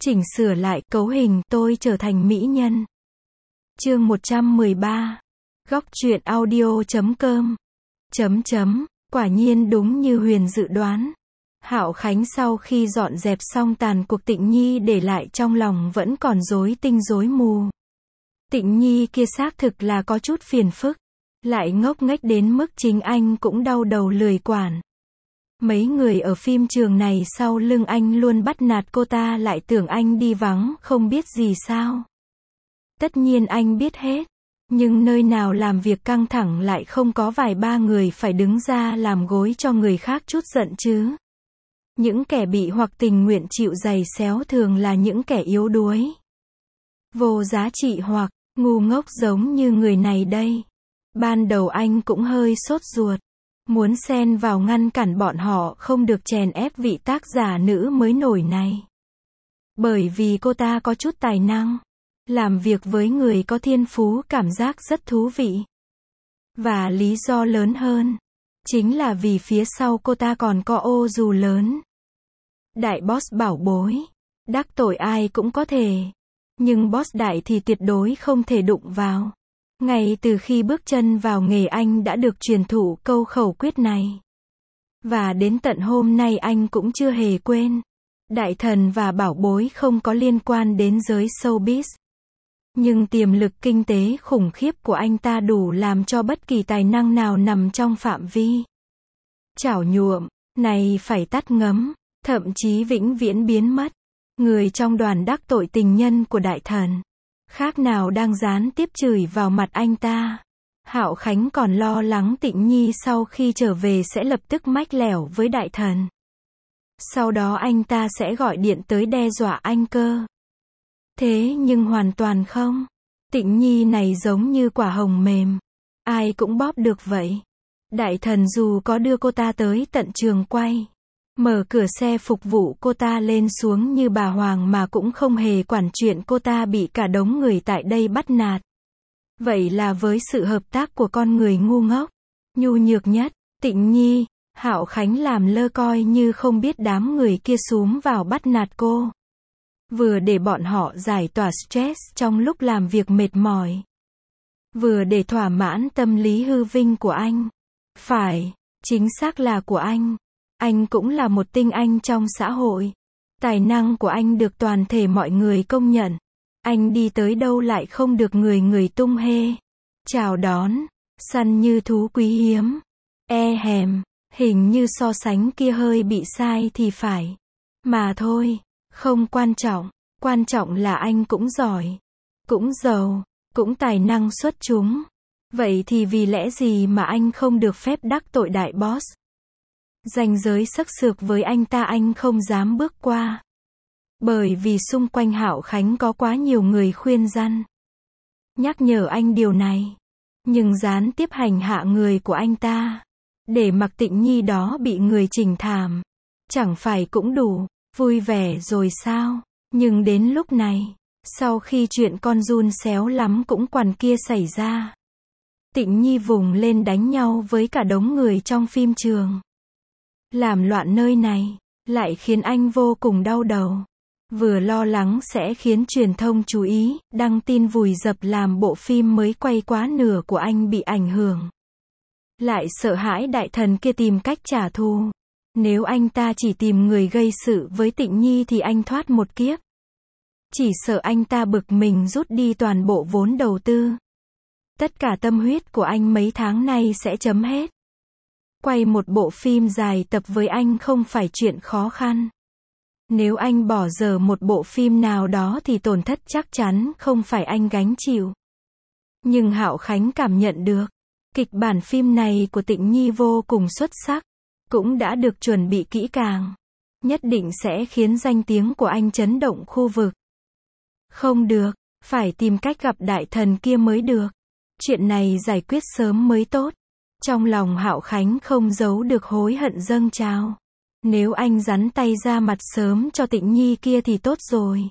Chỉnh sửa lại cấu hình tôi trở thành mỹ nhân. Chương 113. Góc truyện audio.com. Quả nhiên đúng như Huyền dự đoán. Hạo Khánh sau khi dọn dẹp xong tàn cuộc Tịnh Nhi để lại trong lòng vẫn còn rối tinh rối mù. Tịnh Nhi kia xác thực là có chút phiền phức. Lại ngốc nghếch đến mức chính anh cũng đau đầu lười quản. Mấy người ở phim trường này sau lưng anh luôn bắt nạt cô ta lại tưởng anh đi vắng không biết gì sao. Tất nhiên anh biết hết. Nhưng nơi nào làm việc căng thẳng lại không có vài ba người phải đứng ra làm gối cho người khác chút giận chứ. Những kẻ bị hoặc tình nguyện chịu giày xéo thường là những kẻ yếu đuối, vô giá trị hoặc ngu ngốc giống như người này đây. Ban đầu anh cũng hơi sốt ruột, muốn xen vào ngăn cản bọn họ không được chèn ép vị tác giả nữ mới nổi này. Bởi vì cô ta có chút tài năng, làm việc với người có thiên phú cảm giác rất thú vị. Và lý do lớn hơn, chính là vì phía sau cô ta còn có ô dù lớn. Đại boss bảo bối, đắc tội ai cũng có thể. Nhưng boss đại thì tuyệt đối không thể đụng vào. Ngay từ khi bước chân vào nghề anh đã được truyền thụ câu khẩu quyết này. Và đến tận hôm nay anh cũng chưa hề quên. Đại thần và bảo bối không có liên quan đến giới showbiz. Nhưng tiềm lực kinh tế khủng khiếp của anh ta đủ làm cho bất kỳ tài năng nào nằm trong phạm vi chảo nhuộm này phải tắt ngấm, thậm chí vĩnh viễn biến mất. Người trong đoàn đắc tội tình nhân của đại thần, khác nào đang gián tiếp chửi vào mặt anh ta. Hạo Khánh còn lo lắng Tịnh Nhi sau khi trở về sẽ lập tức mách lẻo với đại thần. Sau đó anh ta sẽ gọi điện tới đe dọa anh cơ. Thế nhưng hoàn toàn không. Tịnh Nhi này giống như quả hồng mềm, ai cũng bóp được vậy. Đại thần dù có đưa cô ta tới tận trường quay, mở cửa xe phục vụ cô ta lên xuống như bà hoàng mà cũng không hề quản chuyện cô ta bị cả đống người tại đây bắt nạt. Vậy là với sự hợp tác của con người ngu ngốc, nhu nhược nhất, Tịnh Nhi, Hạo Khánh làm lơ coi như không biết đám người kia xúm vào bắt nạt cô. Vừa để bọn họ giải tỏa stress trong lúc làm việc mệt mỏi, vừa để thỏa mãn tâm lý hư vinh của anh. Phải, chính xác là của anh. Anh cũng là một tinh anh trong xã hội. Tài năng của anh được toàn thể mọi người công nhận. Anh đi tới đâu lại không được người người tung hê, chào đón, săn như thú quý hiếm. Hình như so sánh kia hơi bị sai thì phải. Mà thôi, không quan trọng là anh cũng giỏi, cũng giàu, cũng tài năng xuất chúng. Vậy thì vì lẽ gì mà anh không được phép đắc tội đại boss? Ranh giới xức xược với anh ta anh không dám bước qua. Bởi vì xung quanh Hạo Khánh có quá nhiều người khuyên răn, nhắc nhở anh điều này. Nhưng gián tiếp hành hạ người của anh ta, để mặc Tịnh Nhi đó bị người chỉnh thảm, chẳng phải cũng đủ vui vẻ rồi sao? Nhưng đến lúc này, sau khi chuyện con giun xéo lắm cũng quằn kia xảy ra, Tịnh Nhi vùng lên đánh nhau với cả đống người trong phim trường, làm loạn nơi này, lại khiến anh vô cùng đau đầu. Vừa lo lắng sẽ khiến truyền thông chú ý, đăng tin vùi dập làm bộ phim mới quay quá nửa của anh bị ảnh hưởng. Lại sợ hãi đại thần kia tìm cách trả thù. Nếu anh ta chỉ tìm người gây sự với Tịnh Nhi thì anh thoát một kiếp. Chỉ sợ anh ta bực mình rút đi toàn bộ vốn đầu tư. Tất cả tâm huyết của anh mấy tháng nay sẽ chấm hết. Quay một bộ phim dài tập với anh không phải chuyện khó khăn. Nếu anh bỏ dở một bộ phim nào đó thì tổn thất chắc chắn không phải anh gánh chịu. Nhưng Hạo Khánh cảm nhận được, kịch bản phim này của Tịnh Nhi vô cùng xuất sắc, cũng đã được chuẩn bị kỹ càng. Nhất định sẽ khiến danh tiếng của anh chấn động khu vực. Không được, phải tìm cách gặp đại thần kia mới được. Chuyện này giải quyết sớm mới tốt. Trong lòng Hạo Khánh không giấu được hối hận dâng trào. Nếu anh rắn tay ra mặt sớm cho Tịnh Nhi kia thì tốt rồi.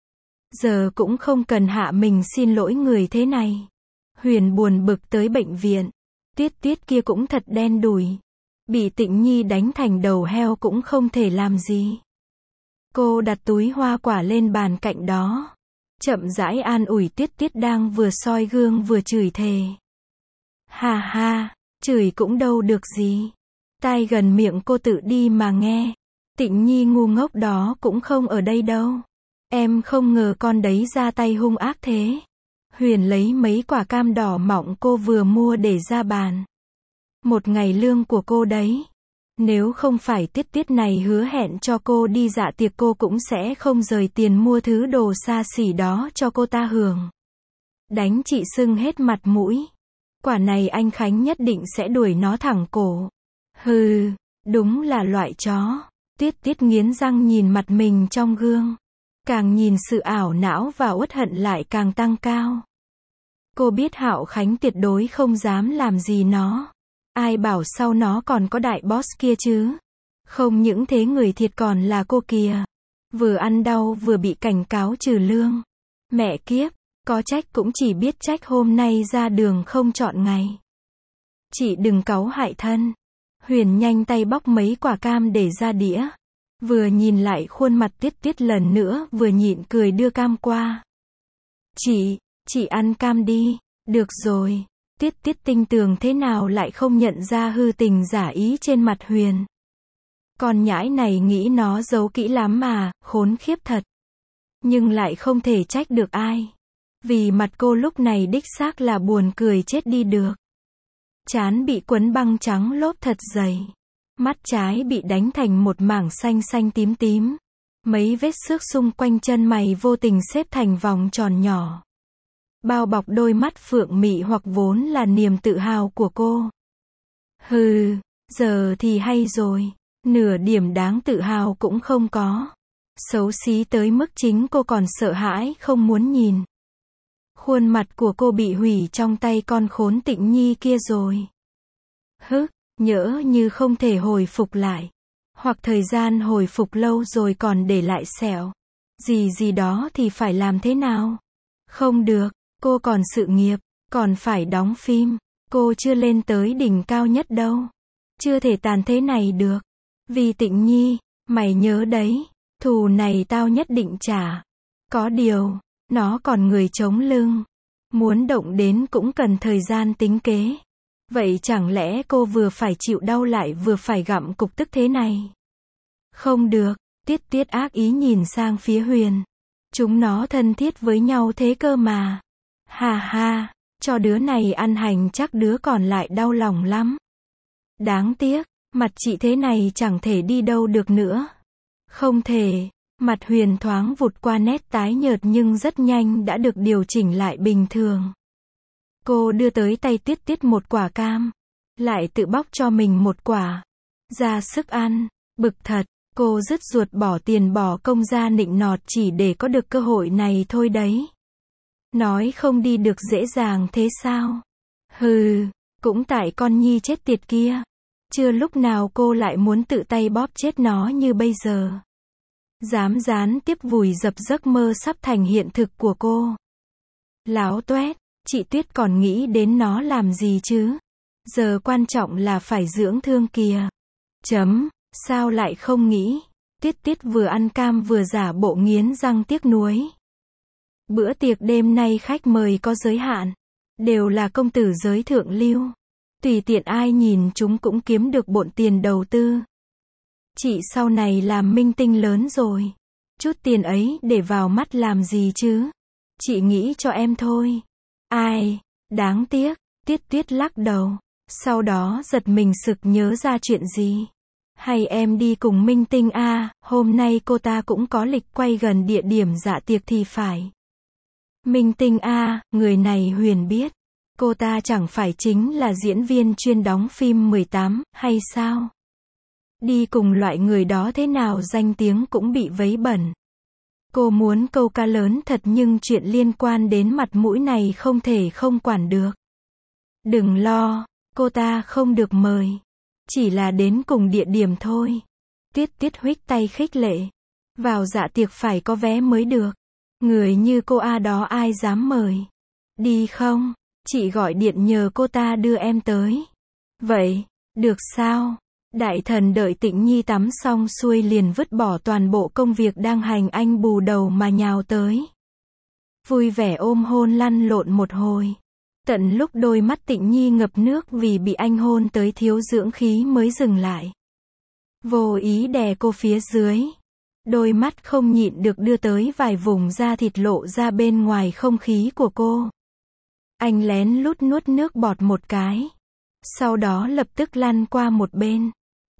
Giờ cũng không cần hạ mình xin lỗi người thế này. Huyền buồn bực tới bệnh viện. Tuyết kia cũng thật đen đủi. Bị Tịnh Nhi đánh thành đầu heo cũng không thể làm gì. Cô đặt túi hoa quả lên bàn cạnh đó. Chậm rãi an ủi Tiết Tiết đang vừa soi gương vừa chửi thề. Ha ha, chửi cũng đâu được gì. Tai gần miệng cô tự đi mà nghe. Tịnh Nhi ngu ngốc đó cũng không ở đây đâu. Em không ngờ con đấy ra tay hung ác thế. Huyền lấy mấy quả cam đỏ mọng cô vừa mua để ra bàn. Một ngày lương của cô đấy. Nếu không phải Tiết Tiết này hứa hẹn cho cô đi dạ tiệc cô cũng sẽ không rời tiền mua thứ đồ xa xỉ đó cho cô ta hưởng. Đánh chị sưng hết mặt mũi. Quả này anh Khánh nhất định sẽ đuổi nó thẳng cổ. Hừ, đúng là loại chó. Tiết Tiết nghiến răng nhìn mặt mình trong gương. Càng nhìn sự ảo não và uất hận lại càng tăng cao. Cô biết Hạo Khánh tuyệt đối không dám làm gì nó. Ai bảo sau nó còn có đại boss kia chứ. Không những thế người thiệt còn là cô kìa. Vừa ăn đau vừa bị cảnh cáo trừ lương. Mẹ kiếp, có trách cũng chỉ biết trách hôm nay ra đường không chọn ngày. Chị đừng cáu hại thân. Huyền nhanh tay bóc mấy quả cam để ra đĩa. Vừa nhìn lại khuôn mặt Tiết Tiết lần nữa vừa nhịn cười đưa cam qua. Chị ăn cam đi. Được rồi. Tiết Tiết tinh tường thế nào lại không nhận ra hư tình giả ý trên mặt Huyền. Con nhãi này nghĩ nó giấu kỹ lắm mà, khốn khiếp thật. Nhưng lại không thể trách được ai. Vì mặt cô lúc này đích xác là buồn cười chết đi được. Trán bị quấn băng trắng lốp thật dày. Mắt trái bị đánh thành một mảng xanh xanh tím tím. Mấy vết xước xung quanh chân mày vô tình xếp thành vòng tròn nhỏ. Bao bọc đôi mắt phượng mị hoặc vốn là niềm tự hào của cô. Hừ, giờ thì hay rồi. Nửa điểm đáng tự hào cũng không có. Xấu xí tới mức chính cô còn sợ hãi không muốn nhìn. Khuôn mặt của cô bị hủy trong tay con khốn Tịnh Nhi kia rồi. Nhỡ như không thể hồi phục lại. Hoặc thời gian hồi phục lâu rồi còn để lại sẹo. Gì đó thì phải làm thế nào? Không được, cô còn sự nghiệp, còn phải đóng phim. Cô chưa lên tới đỉnh cao nhất đâu. Chưa thể tàn thế này được. Vì Tịnh Nhi, mày nhớ đấy, thù này tao nhất định trả. Có điều, nó còn người chống lưng. Muốn động đến cũng cần thời gian tính kế. Vậy chẳng lẽ cô vừa phải chịu đau lại vừa phải gặm cục tức thế này? Không được, Tiết Tiết ác ý nhìn sang phía Huyền. Chúng nó thân thiết với nhau thế cơ mà. Ha ha, cho đứa này ăn hành chắc đứa còn lại đau lòng lắm. Đáng tiếc, mặt chị thế này chẳng thể đi đâu được nữa. Không thể, mặt Huyền thoáng vụt qua nét tái nhợt nhưng rất nhanh đã được điều chỉnh lại bình thường. Cô đưa tới tay Tiết Tiết một quả cam. Lại tự bóc cho mình một quả. Ra sức ăn, bực thật, cô dứt ruột bỏ tiền bỏ công ra nịnh nọt chỉ để có được cơ hội này thôi đấy. Nói không đi được dễ dàng thế sao? Hừ, cũng tại con Nhi chết tiệt kia. Chưa lúc nào cô lại muốn tự tay bóp chết nó như bây giờ. Dám gián tiếp vùi dập giấc mơ sắp thành hiện thực của cô. Láo toét, chị Tuyết còn nghĩ đến nó làm gì chứ? Giờ quan trọng là phải dưỡng thương kìa. Sao lại không nghĩ? Tiết Tiết vừa ăn cam vừa giả bộ nghiến răng tiếc nuối. Bữa tiệc đêm nay khách mời có giới hạn. Đều là công tử giới thượng lưu. Tùy tiện ai nhìn chúng cũng kiếm được bộn tiền đầu tư. Chị sau này làm minh tinh lớn rồi. Chút tiền ấy để vào mắt làm gì chứ? Chị nghĩ cho em thôi. Ai, đáng tiếc. Tiết Tiết lắc đầu. Sau đó giật mình sực nhớ ra chuyện gì. Hay em đi cùng minh tinh à, hôm nay cô ta cũng có lịch quay gần địa điểm dạ tiệc thì phải. Minh tinh à, người này Huyền biết. Cô ta chẳng phải chính là diễn viên chuyên đóng phim 18, hay sao? Đi cùng loại người đó thế nào danh tiếng cũng bị vấy bẩn. Cô muốn câu cá lớn thật nhưng chuyện liên quan đến mặt mũi này không thể không quản được. Đừng lo, cô ta không được mời. Chỉ là đến cùng địa điểm thôi. Tiết Tiết huých tay khích lệ. Vào dạ tiệc phải có vé mới được. Người như cô A đó ai dám mời. Đi không? Chị gọi điện nhờ cô ta đưa em tới. Vậy, được sao? Đại thần đợi Tịnh Nhi tắm xong xuôi liền vứt bỏ toàn bộ công việc đang hành anh bù đầu mà nhào tới. Vui vẻ ôm hôn lăn lộn một hồi. Tận lúc đôi mắt Tịnh Nhi ngập nước vì bị anh hôn tới thiếu dưỡng khí mới dừng lại. Vô ý đè cô phía dưới. Đôi mắt không nhịn được đưa tới vài vùng da thịt lộ ra bên ngoài không khí của cô. Anh lén lút nuốt nước bọt một cái. Sau đó lập tức lăn qua một bên.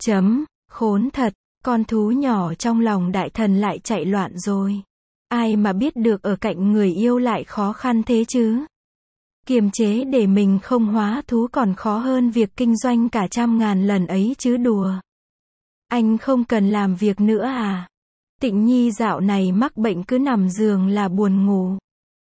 Khốn thật, con thú nhỏ trong lòng đại thần lại chạy loạn rồi. Ai mà biết được ở cạnh người yêu lại khó khăn thế chứ. Kiềm chế để mình không hóa thú còn khó hơn việc kinh doanh cả 100.000 lần ấy chứ đùa. Anh không cần làm việc nữa à? Tịnh Nhi dạo này mắc bệnh cứ nằm giường là buồn ngủ.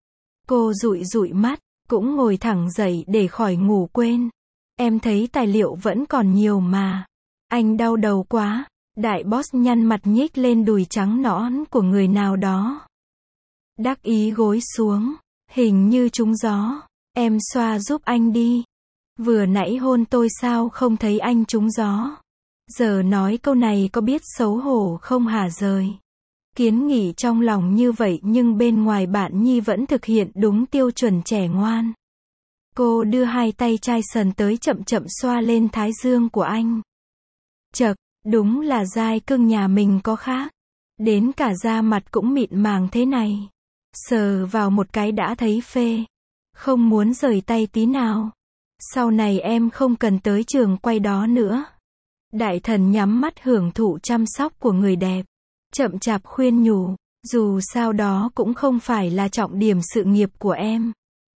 Cô dụi dụi mắt, cũng ngồi thẳng dậy để khỏi ngủ quên. Em thấy tài liệu vẫn còn nhiều mà. Anh đau đầu quá. Đại boss nhăn mặt nhích lên đùi trắng nõn của người nào đó. Đắc ý gối xuống. Hình như trúng gió. Em xoa giúp anh đi. Vừa nãy hôn tôi sao không thấy anh trúng gió. Giờ nói câu này có biết xấu hổ không hả rời. Kiến nghị trong lòng như vậy nhưng bên ngoài bạn Nhi vẫn thực hiện đúng tiêu chuẩn trẻ ngoan. Cô đưa hai tay chai sần tới chậm chậm xoa lên thái dương của anh. Chậc, đúng là giai cưng nhà mình có khác. Đến cả da mặt cũng mịn màng thế này. Sờ vào một cái đã thấy phê. Không muốn rời tay tí nào. Sau này em không cần tới trường quay đó nữa. Đại thần nhắm mắt hưởng thụ chăm sóc của người đẹp. Chậm chạp khuyên nhủ, dù sao đó cũng không phải là trọng điểm sự nghiệp của em.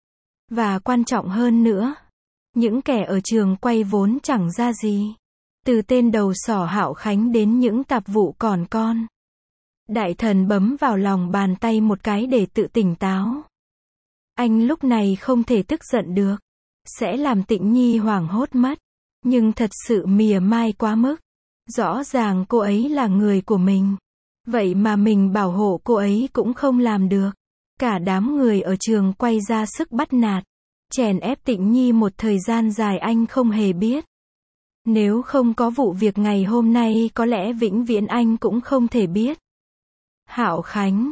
Và quan trọng hơn nữa, những kẻ ở trường quay vốn chẳng ra gì. Từ tên đầu sỏ Hạo Khánh đến những tạp vụ còn con. Đại thần bấm vào lòng bàn tay một cái để tự tỉnh táo. Anh lúc này không thể tức giận được. Sẽ làm Tịnh Nhi hoảng hốt mất. Nhưng thật sự mỉa mai quá mức. Rõ ràng cô ấy là người của mình. Vậy mà mình bảo hộ cô ấy cũng không làm được. Cả đám người ở trường quay ra sức bắt nạt. Chèn ép Tịnh Nhi một thời gian dài anh không hề biết. Nếu không có vụ việc ngày hôm nay có lẽ vĩnh viễn anh cũng không thể biết. Hạo Khánh,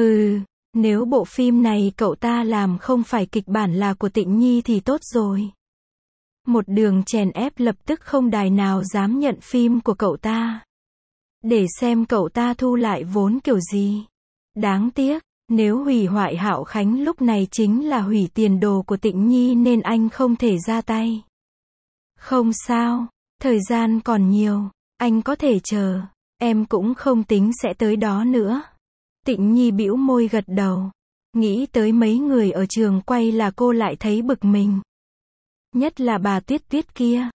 nếu bộ phim này cậu ta làm không phải kịch bản là của Tịnh Nhi thì tốt rồi. Một đường chèn ép lập tức không đài nào dám nhận phim của cậu ta. Để xem cậu ta thu lại vốn kiểu gì. Đáng tiếc, nếu hủy hoại Hạo Khánh lúc này chính là hủy tiền đồ của Tịnh Nhi nên anh không thể ra tay. Không sao, thời gian còn nhiều, anh có thể chờ, em cũng không tính sẽ tới đó nữa. Tịnh Nhi bĩu môi gật đầu. Nghĩ tới mấy người ở trường quay là cô lại thấy bực mình. Nhất là bà Tuyết Tuyết kia.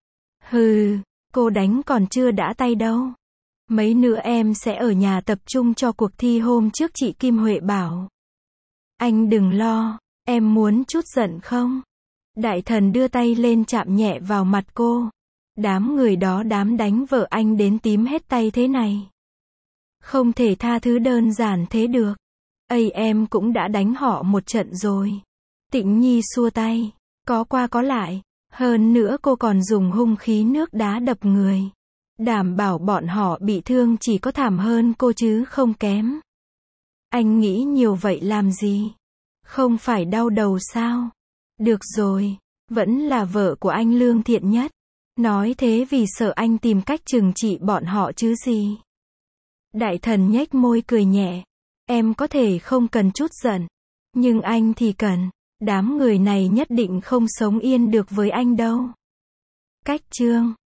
Cô đánh còn chưa đã tay đâu. Mấy nữa em sẽ ở nhà tập trung cho cuộc thi hôm trước chị Kim Huệ bảo. Anh đừng lo, em muốn chút giận không? Đại thần đưa tay lên chạm nhẹ vào mặt cô. Đám người đó dám đánh vợ anh đến tím hết tay thế này. Không thể tha thứ đơn giản thế được. Em cũng đã đánh họ một trận rồi. Tịnh Nhi xua tay. Có qua có lại. Hơn nữa cô còn dùng hung khí nước đá đập người. Đảm bảo bọn họ bị thương chỉ có thảm hơn cô chứ không kém. Anh nghĩ nhiều vậy làm gì? Không phải đau đầu sao? Được rồi, vẫn là vợ của anh lương thiện nhất. Nói thế vì sợ anh tìm cách trừng trị bọn họ chứ gì. Đại thần nhếch môi cười nhẹ. Em có thể không cần chút giận. Nhưng anh thì cần. Đám người này nhất định không sống yên được với anh đâu. Cách chương